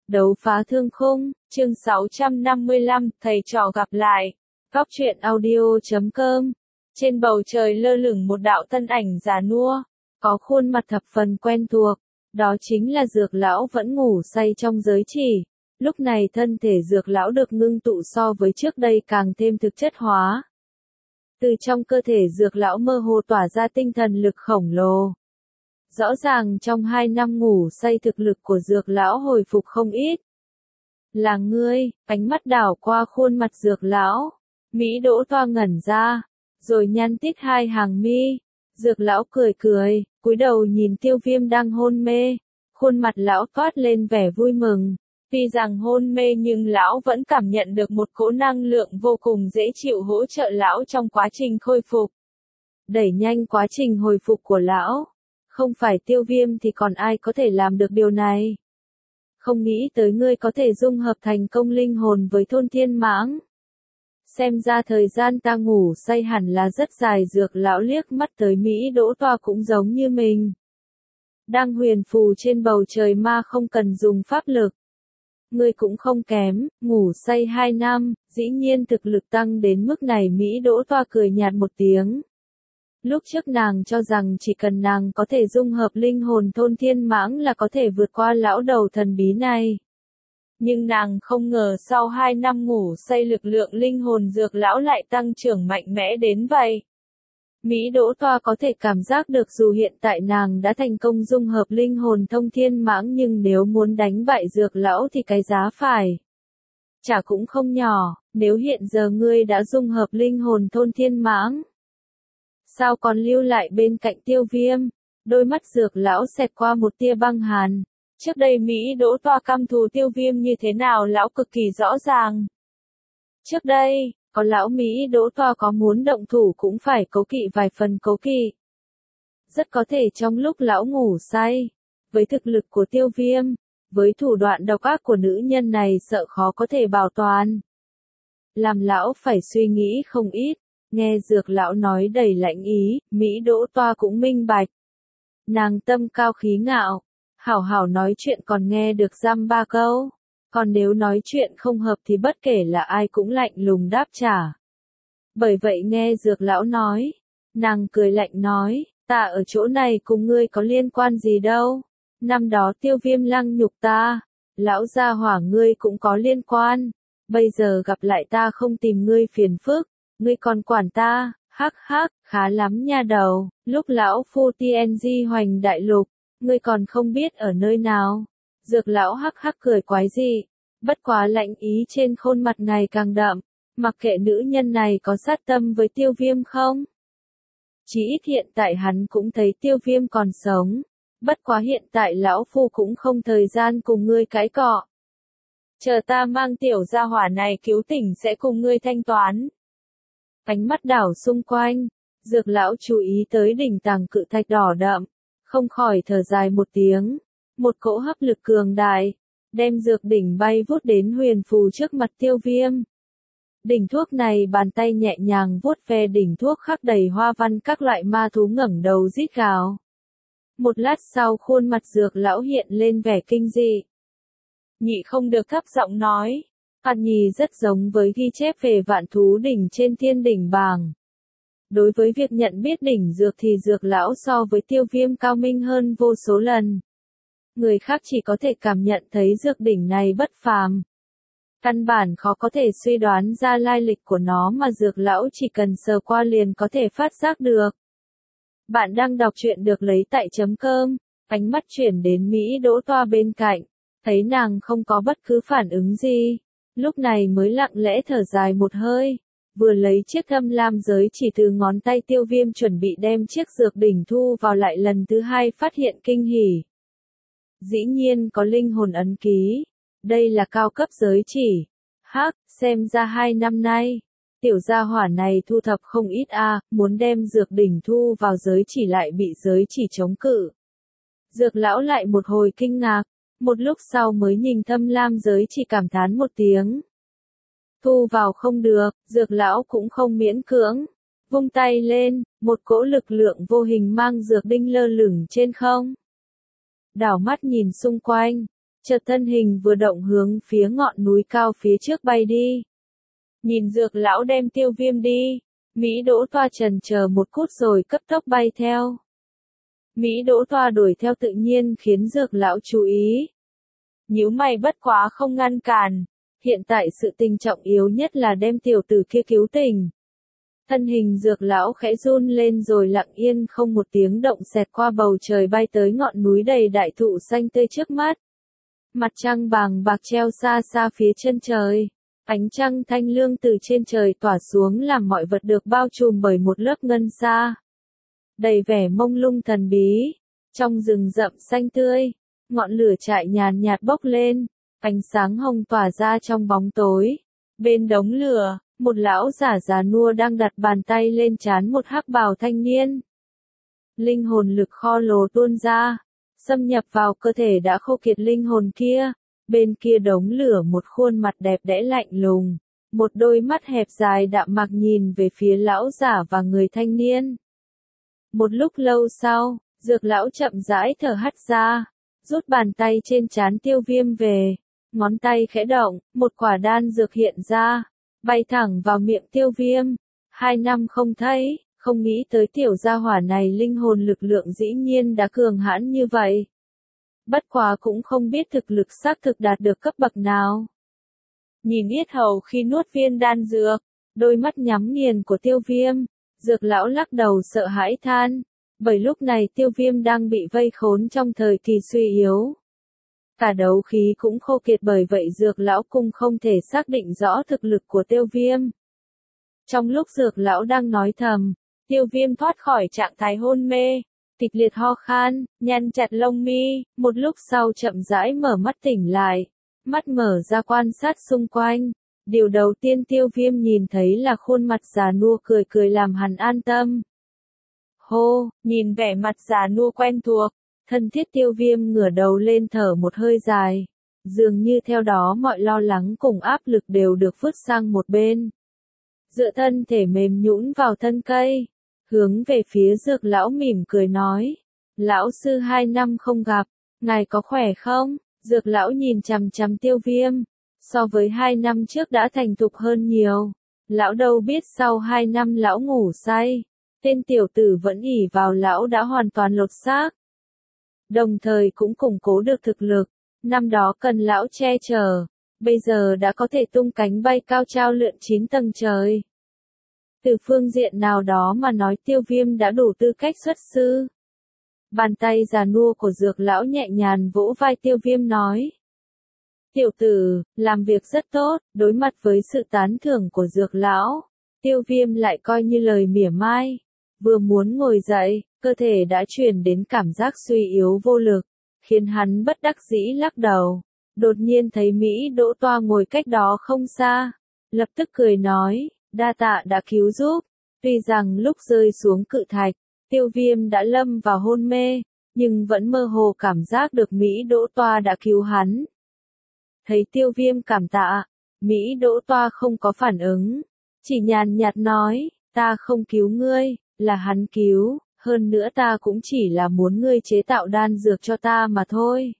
Đấu phá thương khung, chương 655, thầy trò gặp lại. Góc truyện audio.com. Trên bầu trời lơ lửng một đạo thân ảnh già nua, có khuôn mặt thập phần quen thuộc. Đó chính là Dược lão vẫn ngủ say trong giới chỉ. Lúc này thân thể Dược lão được ngưng tụ so với trước đây càng thêm thực chất hóa. Từ trong cơ thể Dược lão mơ hồ tỏa ra tinh thần lực khổng lồ. Rõ ràng trong 2 năm ngủ say thực lực của Dược lão hồi phục không ít. Là ngươi, ánh mắt đảo qua khuôn mặt Dược lão. Mỹ Đỗ Toa ngẩn ra, rồi nhăn tít 2 hàng mi. Dược lão cười cười, cúi đầu nhìn Tiêu Viêm đang hôn mê. Khuôn mặt lão toát lên vẻ vui mừng. Tuy rằng hôn mê nhưng lão vẫn cảm nhận được một cỗ năng lượng vô cùng dễ chịu hỗ trợ lão trong quá trình khôi phục. Đẩy nhanh quá trình hồi phục của lão. Không phải Tiêu Viêm thì còn ai có thể làm được điều này. Không nghĩ tới ngươi có thể dung hợp thành công linh hồn với Thôn Thiên Mãng. Xem ra thời gian ta ngủ say hẳn là rất dài. Dược lão liếc mắt tới Mỹ Đỗ Toa cũng giống như mình. Đang huyền phù trên bầu trời mà không cần dùng pháp lực. Ngươi cũng không kém, ngủ say 2 năm, dĩ nhiên thực lực tăng đến mức này. Mỹ Đỗ Toa cười nhạt một tiếng. Lúc trước nàng cho rằng chỉ cần nàng có thể dung hợp linh hồn Thôn Thiên Mãng là có thể vượt qua lão đầu thần bí này. Nhưng nàng không ngờ sau 2 năm ngủ say lực lượng linh hồn Dược lão lại tăng trưởng mạnh mẽ đến vậy. Mỹ Đỗ Toa có thể cảm giác được dù hiện tại nàng đã thành công dung hợp linh hồn Thôn Thiên Mãng nhưng nếu muốn đánh bại Dược lão thì cái giá phải trả cũng không nhỏ. Nếu hiện giờ ngươi đã dung hợp linh hồn Thôn Thiên Mãng, sao còn lưu lại bên cạnh Tiêu Viêm? Đôi mắt Dược lão xẹt qua một tia băng hàn. Trước đây Mỹ Đỗ Toa căm thù Tiêu Viêm như thế nào lão cực kỳ rõ ràng. Trước đây, có lão Mỹ Đỗ Toa có muốn động thủ cũng phải cố kỵ vài phần cố kỵ. Rất có thể trong lúc lão ngủ say, với thực lực của Tiêu Viêm, với thủ đoạn độc ác của nữ nhân này sợ khó có thể bảo toàn. Làm lão phải suy nghĩ không ít. Nghe Dược lão nói đầy lãnh ý, Mỹ Đỗ Toa cũng minh bạch. Nàng tâm cao khí ngạo, hảo hảo nói chuyện còn nghe được dăm 3 câu. Còn nếu nói chuyện không hợp thì bất kể là ai cũng lạnh lùng đáp trả. Bởi vậy nghe Dược lão nói, nàng cười lạnh nói, ta ở chỗ này cùng ngươi có liên quan gì đâu. Năm đó Tiêu Viêm lăng nhục ta, lão gia hỏa ngươi cũng có liên quan. Bây giờ gặp lại ta không tìm ngươi phiền phức. Ngươi còn quản ta, hắc hắc, khá lắm nha đầu. Lúc lão phu TNG hoành đại lục, ngươi còn không biết ở nơi nào. Dược lão hắc hắc cười quái dị, bất quá lạnh ý trên khuôn mặt ngày càng đậm. Mặc kệ nữ nhân này có sát tâm với Tiêu Viêm không? Chỉ ít hiện tại hắn cũng thấy Tiêu Viêm còn sống. Bất quá hiện tại lão phu cũng không thời gian cùng ngươi cãi cọ. Chờ ta mang tiểu gia hỏa này cứu tỉnh sẽ cùng ngươi thanh toán. Ánh mắt đảo xung quanh, Dược lão chú ý tới đỉnh tàng cự thạch đỏ đậm, không khỏi thở dài một tiếng. Một cỗ hấp lực cường đại, đem dược đỉnh bay vút đến huyền phù trước mặt Tiêu Viêm. Đỉnh thuốc này bàn tay nhẹ nhàng vuốt ve đỉnh thuốc khắc đầy hoa văn các loại ma thú ngẩng đầu rít gào. Một lát sau khuôn mặt Dược lão hiện lên vẻ kinh dị. Nhị không được thấp giọng nói. Phạt nhì rất giống với ghi chép về vạn thú đỉnh trên thiên đỉnh bảng. Đối với việc nhận biết đỉnh dược thì Dược lão so với Tiêu Viêm cao minh hơn vô số lần. Người khác chỉ có thể cảm nhận thấy dược đỉnh này bất phàm. Căn bản khó có thể suy đoán ra lai lịch của nó mà Dược lão chỉ cần sờ qua liền có thể phát giác được. Bạn đang đọc truyện được lấy tại .com, ánh mắt chuyển đến Mỹ Đỗ Toa bên cạnh, thấy nàng không có bất cứ phản ứng gì. Lúc này mới lặng lẽ thở dài một hơi, vừa lấy chiếc thâm lam giới chỉ từ ngón tay Tiêu Viêm chuẩn bị đem chiếc dược đỉnh thu vào lại lần thứ 2 phát hiện kinh hỉ. Dĩ nhiên có linh hồn ấn ký, đây là cao cấp giới chỉ. Hắc, xem ra 2 năm nay, tiểu gia hỏa này thu thập không ít muốn đem dược đỉnh thu vào giới chỉ lại bị giới chỉ chống cự. Dược lão lại một hồi kinh ngạc. Một lúc sau mới nhìn thâm lam giới chỉ cảm thán một tiếng. Thu vào không được, Dược lão cũng không miễn cưỡng. Vung tay lên, một cỗ lực lượng vô hình mang dược đinh lơ lửng trên không. Đảo mắt nhìn xung quanh, chợt thân hình vừa động hướng phía ngọn núi cao phía trước bay đi. Nhìn Dược lão đem Tiêu Viêm đi, Mỹ Đỗ Toa chần chờ một phút rồi cấp tốc bay theo. Mỹ Đỗ Toa đuổi theo tự nhiên khiến Dược lão chú ý. Nhíu mày bất quá không ngăn cản, hiện tại sự tình trọng yếu nhất là đem tiểu tử kia cứu tỉnh. Thân hình Dược lão khẽ run lên rồi lặng yên không một tiếng động xẹt qua bầu trời bay tới ngọn núi đầy đại thụ xanh tươi trước mắt. Mặt trăng vàng bạc treo xa xa phía chân trời. Ánh trăng thanh lương từ trên trời tỏa xuống làm mọi vật được bao trùm bởi một lớp ngân sa. Đầy vẻ mông lung thần bí. Trong rừng rậm xanh tươi, ngọn lửa trại nhàn nhạt bốc lên, ánh sáng hồng tỏa ra trong bóng tối. Bên đống lửa, một lão giả già nua đang đặt bàn tay lên trán một hắc bào thanh niên. Linh hồn lực kho lồ tuôn ra, xâm nhập vào cơ thể đã khô kiệt linh hồn kia. Bên kia đống lửa một khuôn mặt đẹp đẽ lạnh lùng, một đôi mắt hẹp dài đạm mạc nhìn về phía lão giả và người thanh niên. Một lúc lâu sau, Dược lão chậm rãi thở hắt ra, rút bàn tay trên trán Tiêu Viêm về, ngón tay khẽ động, một quả đan dược hiện ra, bay thẳng vào miệng Tiêu Viêm. 2 năm không thấy, không nghĩ tới tiểu gia hỏa này linh hồn lực lượng dĩ nhiên đã cường hãn như vậy. Bất quá cũng không biết thực lực xác thực đạt được cấp bậc nào. Nhìn yết hầu khi nuốt viên đan dược, đôi mắt nhắm nghiền của Tiêu Viêm, Dược lão lắc đầu sợ hãi than, bởi lúc này Tiêu Viêm đang bị vây khốn trong thời kỳ suy yếu. Cả đấu khí cũng khô kiệt, bởi vậy Dược lão cũng không thể xác định rõ thực lực của Tiêu Viêm. Trong lúc Dược lão đang nói thầm, Tiêu Viêm thoát khỏi trạng thái hôn mê, kịch liệt ho khan, nhăn chặt lông mi, một lúc sau chậm rãi mở mắt tỉnh lại, mắt mở ra quan sát xung quanh. Điều đầu tiên Tiêu Viêm nhìn thấy là khuôn mặt già nua cười cười làm hắn an tâm. Hô, nhìn vẻ mặt già nua quen thuộc, thân thiết Tiêu Viêm ngửa đầu lên thở một hơi dài, dường như theo đó mọi lo lắng cùng áp lực đều được vứt sang một bên. Dựa thân thể mềm nhũn vào thân cây, hướng về phía Dược lão mỉm cười nói, lão sư 2 năm không gặp, ngài có khỏe không? Dược lão nhìn chằm chằm Tiêu Viêm, so với 2 năm trước đã thành thục hơn nhiều. Lão đâu biết sau 2 năm lão ngủ say, tên tiểu tử vẫn ỷ vào lão đã hoàn toàn lột xác. Đồng thời cũng củng cố được thực lực, năm đó cần lão che chở, bây giờ đã có thể tung cánh bay cao trao lượn 9 tầng trời. Từ phương diện nào đó mà nói Tiêu Viêm đã đủ tư cách xuất sư. Bàn tay già nua của Dược lão nhẹ nhàng vỗ vai Tiêu Viêm nói. Tiểu tử, làm việc rất tốt, đối mặt với sự tán thưởng của Dược lão, Tiêu Viêm lại coi như lời mỉa mai. Vừa muốn ngồi dậy, cơ thể đã truyền đến cảm giác suy yếu vô lực, khiến hắn bất đắc dĩ lắc đầu. Đột nhiên thấy Mỹ Đỗ Toa ngồi cách đó không xa, lập tức cười nói, đa tạ đã cứu giúp. Tuy rằng lúc rơi xuống cự thạch, Tiêu Viêm đã lâm vào hôn mê, nhưng vẫn mơ hồ cảm giác được Mỹ Đỗ Toa đã cứu hắn. Thấy Tiêu Viêm cảm tạ, Mỹ Đỗ Toa không có phản ứng, chỉ nhàn nhạt nói, ta không cứu ngươi, là hắn cứu, hơn nữa ta cũng chỉ là muốn ngươi chế tạo đan dược cho ta mà thôi.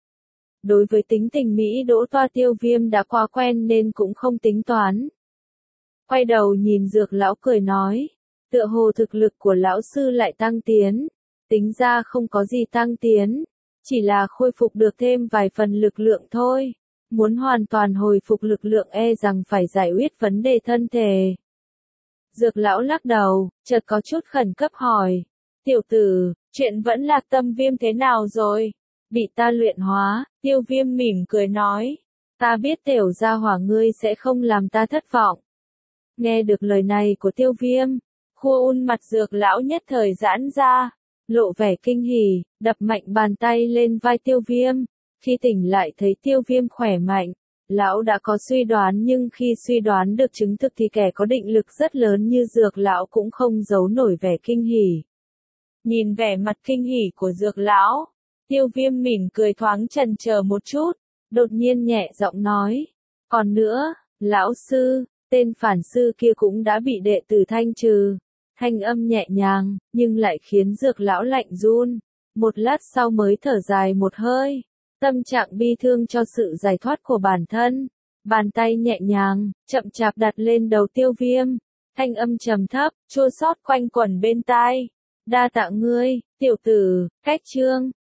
Đối với tính tình Mỹ Đỗ Toa Tiêu Viêm đã quá quen nên cũng không tính toán. Quay đầu nhìn Dược lão cười nói, tựa hồ thực lực của lão sư lại tăng tiến, tính ra không có gì tăng tiến, chỉ là khôi phục được thêm vài phần lực lượng thôi. Muốn hoàn toàn hồi phục lực lượng e rằng phải giải quyết vấn đề thân thể. Dược lão lắc đầu, chợt có chút khẩn cấp hỏi, tiểu tử, chuyện vẫn Lạc Tâm Viêm thế nào rồi? Bị ta luyện hóa, Tiêu Viêm mỉm cười nói, ta biết tiểu gia hỏa ngươi sẽ không làm ta thất vọng. Nghe được lời này của Tiêu Viêm, khuôn mặt Dược lão nhất thời giãn ra, lộ vẻ kinh hỉ, đập mạnh bàn tay lên vai Tiêu Viêm. Khi tỉnh lại thấy Tiêu Viêm khỏe mạnh, lão đã có suy đoán, nhưng khi suy đoán được chứng thực thì kẻ có định lực rất lớn như Dược lão cũng không giấu nổi vẻ kinh hỉ. Nhìn vẻ mặt kinh hỉ của Dược lão, Tiêu Viêm mỉm cười thoáng chần chờ một chút, đột nhiên nhẹ giọng nói, còn nữa, lão sư, tên phản sư kia cũng đã bị đệ tử thanh trừ. Thanh âm nhẹ nhàng, nhưng lại khiến Dược lão lạnh run, một lát sau mới thở dài một hơi. tâm trạng bi thương cho sự giải thoát của bản thân. Bàn tay nhẹ nhàng, chậm chạp đặt lên đầu Tiêu Viêm. Thanh âm trầm thấp, chua xót quanh quẩn bên tai. Đa tạ ngươi, tiểu tử, cách chương.